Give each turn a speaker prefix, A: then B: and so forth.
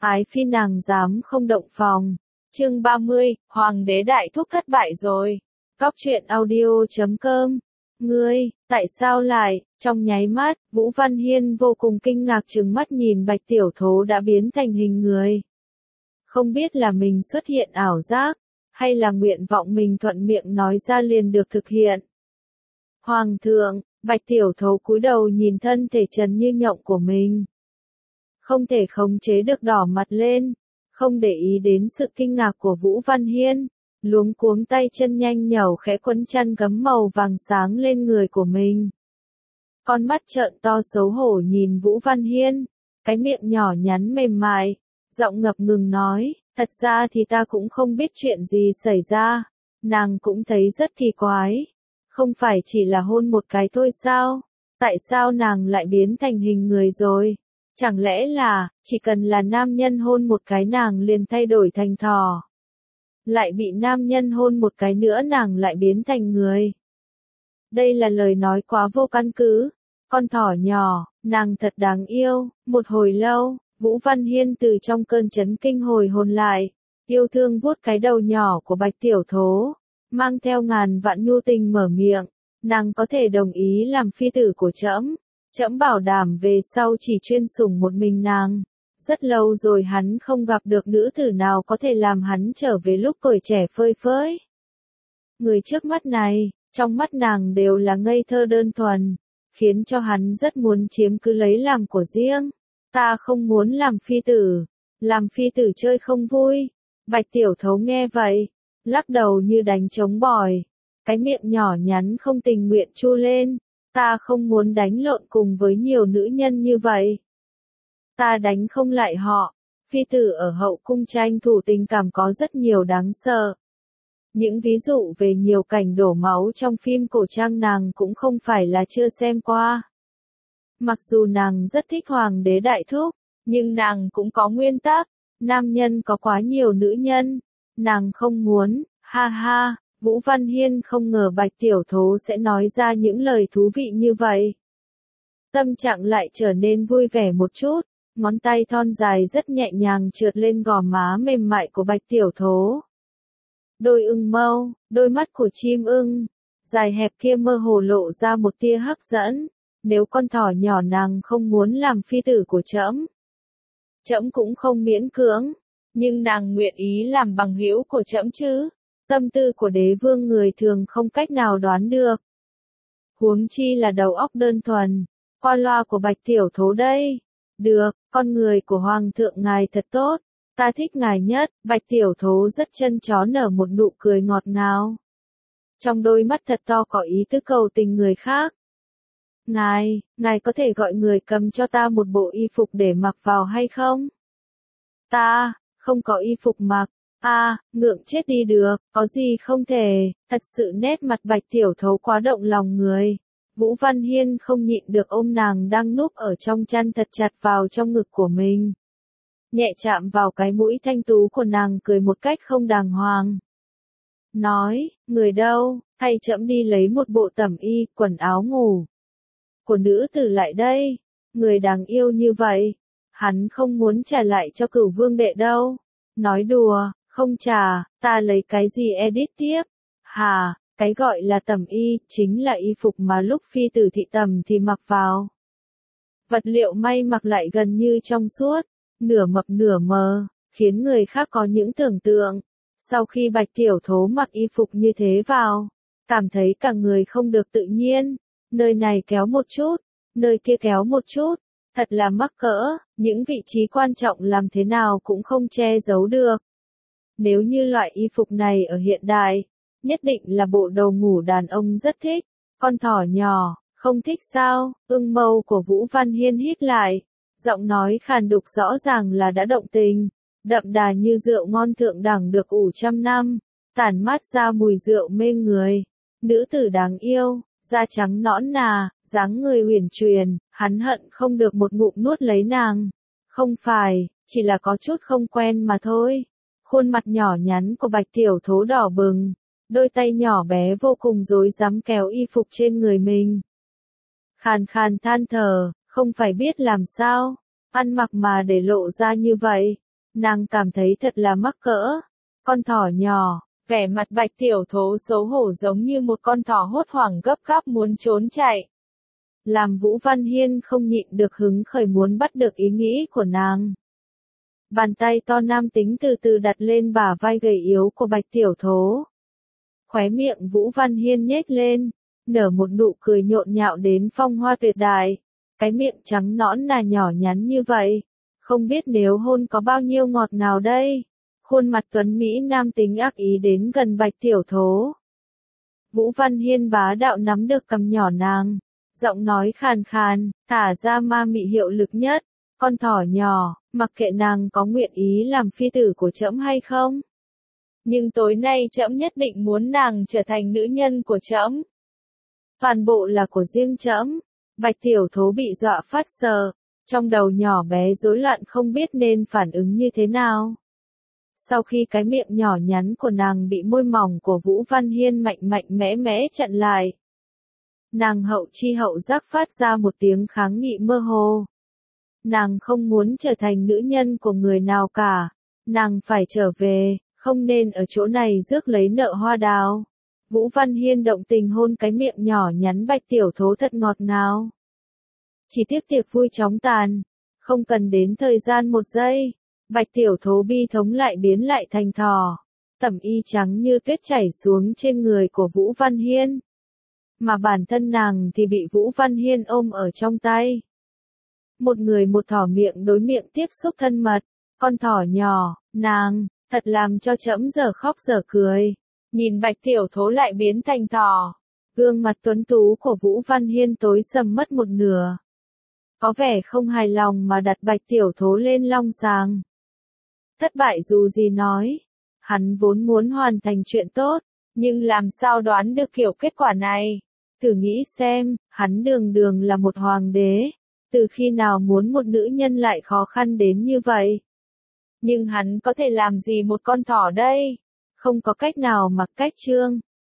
A: Ái phi nàng dám không động phòng. Chương 30, Hoàng đế đại thúc thất bại rồi. Cóc truyện audio.com. Ngươi, tại sao lại? Trong nháy mắt, Vũ Văn Hiên vô cùng kinh ngạc trừng mắt nhìn Bạch Tiểu Thố đã biến thành hình người. Không biết là mình xuất hiện ảo giác, hay là nguyện vọng mình thuận miệng nói ra liền được thực hiện. Hoàng thượng, Bạch Tiểu Thố cúi đầu nhìn thân thể trần như nhộng của mình. Không thể khống chế được đỏ mặt lên, không để ý đến sự kinh ngạc của Vũ Văn Hiên, luống cuống tay chân nhanh nhẩu khẽ quấn chăn gấm màu vàng sáng lên người của mình. Con mắt trợn to xấu hổ nhìn Vũ Văn Hiên, cái miệng nhỏ nhắn mềm mại, giọng ngập ngừng nói, thật ra thì ta cũng không biết chuyện gì xảy ra, nàng cũng thấy rất kỳ quái, không phải chỉ là hôn một cái thôi sao, tại sao nàng lại biến thành hình người rồi? Chẳng lẽ là, chỉ cần là nam nhân hôn một cái nàng liền thay đổi thành thỏ. Lại bị nam nhân hôn một cái nữa nàng lại biến thành người. Đây là lời nói quá vô căn cứ. Con thỏ nhỏ, nàng thật đáng yêu. Một hồi lâu, Vũ Văn Hiên từ trong cơn chấn kinh hồi hồn lại. Yêu thương vuốt cái đầu nhỏ của Bạch Tiểu Thố. Mang theo ngàn vạn nhu tình mở miệng. Nàng có thể đồng ý làm phi tử của trẫm. Trẫm bảo đảm về sau chỉ chuyên sủng một mình nàng. Rất lâu rồi hắn không gặp được nữ tử nào có thể làm hắn trở về lúc tuổi trẻ phơi phới. Người trước mắt này, trong mắt nàng đều là ngây thơ đơn thuần, khiến cho hắn rất muốn chiếm cứ lấy làm của riêng. Ta không muốn làm phi tử chơi không vui. Bạch Tiểu Thố nghe vậy, lắc đầu như đánh trống bòi, cái miệng nhỏ nhắn không tình nguyện chu lên. Ta không muốn đánh lộn cùng với nhiều nữ nhân như vậy. Ta đánh không lại họ. Phi tử ở hậu cung tranh thủ tình cảm có rất nhiều đáng sợ. Những ví dụ về nhiều cảnh đổ máu trong phim cổ trang nàng cũng không phải là chưa xem qua. Mặc dù nàng rất thích Hoàng đế đại thúc, nhưng nàng cũng có nguyên tắc. Nam nhân có quá nhiều nữ nhân. Nàng không muốn, ha ha. Vũ Văn Hiên không ngờ Bạch Tiểu Thố sẽ nói ra những lời thú vị như vậy. Tâm trạng lại trở nên vui vẻ một chút, ngón tay thon dài rất nhẹ nhàng trượt lên gò má mềm mại của Bạch Tiểu Thố. Đôi ưng mâu, đôi mắt của chim ưng, dài hẹp kia mơ hồ lộ ra một tia hấp dẫn. Nếu con thỏ nhỏ nàng không muốn làm phi tử của trẫm, trẫm cũng không miễn cưỡng, nhưng nàng nguyện ý làm bằng hữu của trẫm chứ? Tâm tư của đế vương người thường không cách nào đoán được. Huống chi là đầu óc đơn thuần, qua loa của Bạch Tiểu Thố đây. Được, con người của Hoàng thượng ngài thật tốt, ta thích ngài nhất. Bạch Tiểu Thố rất chân chó nở một nụ cười ngọt ngào. Trong đôi mắt thật to có ý tứ cầu tình người khác. Ngài có thể gọi người cầm cho ta một bộ y phục để mặc vào hay không? Ta, không có y phục mặc. Ngượng chết đi được, có gì không thể, thật sự nét mặt Bạch Tiểu Thố quá động lòng người. Vũ Văn Hiên không nhịn được ôm nàng đang núp ở trong chăn thật chặt vào trong ngực của mình. Nhẹ chạm vào cái mũi thanh tú của nàng cười một cách không đàng hoàng. Nói, người đâu, thay trẫm đi lấy một bộ tẩm y, quần áo ngủ của nữ tử lại đây. Người đáng yêu như vậy, hắn không muốn trả lại cho Cửu Vương đệ đâu. Nói đùa. Không trả, ta lấy cái gì edit tiếp? Hà, cái gọi là tẩm y, chính là y phục mà lúc phi tử thị tẩm thì mặc vào. Vật liệu may mặc lại gần như trong suốt, nửa mập nửa mờ, khiến người khác có những tưởng tượng. Sau khi Bạch Tiểu Thố mặc y phục như thế vào, cảm thấy cả người không được tự nhiên, nơi này kéo một chút, nơi kia kéo một chút, thật là mắc cỡ, những vị trí quan trọng làm thế nào cũng không che giấu được. Nếu như loại y phục này ở hiện đại, nhất định là bộ đồ ngủ đàn ông rất thích. Con thỏ nhỏ, không thích sao? Ưng mâu của Vũ Văn Hiên híp lại, giọng nói khàn đục rõ ràng là đã động tình, đậm đà như rượu ngon thượng đẳng được ủ trăm năm, tản mát ra mùi rượu mê người. Nữ tử đáng yêu, da trắng nõn nà, dáng người huyền truyền, hắn hận không được một ngụm nuốt lấy nàng. Không phải, chỉ là có chút không quen mà thôi. Khuôn mặt nhỏ nhắn của Bạch Tiểu Thố đỏ bừng, đôi tay nhỏ bé vô cùng rối rắm kéo y phục trên người mình. Khàn khàn than thở, không phải biết làm sao, ăn mặc mà để lộ ra như vậy, Nàng cảm thấy thật là mắc cỡ. Con thỏ nhỏ, vẻ mặt Bạch Tiểu Thố xấu hổ giống như một con thỏ hốt hoảng gấp gáp muốn trốn chạy. Làm Vũ Văn Hiên không nhịn được hứng khởi muốn bắt được ý nghĩ của nàng. Bàn tay to nam tính từ từ đặt lên bả vai gầy yếu của Bạch Tiểu Thố. Khóe miệng Vũ Văn Hiên nhếch lên, nở một nụ cười nhộn nhạo đến phong hoa tuyệt đại. Cái miệng trắng nõn là nhỏ nhắn như vậy, không biết nếu hôn có bao nhiêu ngọt ngào đây. Khuôn mặt tuấn Mỹ nam tính ác ý đến gần Bạch Tiểu Thố. Vũ Văn Hiên bá đạo nắm được cằm nhỏ nàng, giọng nói khàn khàn, thả ra ma mị hiệu lực nhất. Con thỏ nhỏ, mặc kệ nàng có nguyện ý làm phi tử của trẫm hay không. Nhưng tối nay trẫm nhất định muốn nàng trở thành nữ nhân của trẫm. Toàn bộ là của riêng trẫm. Bạch Tiểu Thố bị dọa phát sợ, trong đầu nhỏ bé rối loạn không biết nên phản ứng như thế nào. Sau khi cái miệng nhỏ nhắn của nàng bị môi mỏng của Vũ Văn Hiên mạnh mẽ chặn lại, nàng hậu chi hậu giác phát ra một tiếng kháng nghị mơ hồ. Nàng không muốn trở thành nữ nhân của người nào cả, nàng phải trở về, không nên ở chỗ này rước lấy nợ hoa đào. Vũ Văn Hiên động tình hôn cái miệng nhỏ nhắn Bạch Tiểu Thố thật ngọt ngào. Chỉ tiếc tiệc vui chóng tàn, không cần đến thời gian một giây, Bạch Tiểu Thố bi thống lại biến lại thành thỏ, tẩm y trắng như tuyết chảy xuống trên người của Vũ Văn Hiên. Mà bản thân nàng thì bị Vũ Văn Hiên ôm ở trong tay. Một người một thỏ miệng đối miệng tiếp xúc thân mật, con thỏ nhỏ, nàng, thật làm cho trẫm giờ khóc giờ cười. Nhìn Bạch Tiểu Thố lại biến thành thỏ, gương mặt tuấn tú của Vũ Văn Hiên tối sầm mất một nửa. Có vẻ không hài lòng mà đặt Bạch Tiểu Thố lên long sàng. Thất bại dù gì nói, hắn vốn muốn hoàn thành chuyện tốt, nhưng làm sao đoán được kiểu kết quả này. Thử nghĩ xem, hắn đường đường là một hoàng đế, từ khi nào muốn một nữ nhân lại khó khăn đến như vậy. Nhưng hắn có thể làm gì một con thỏ đây? Không có cách nào mặc cách trương.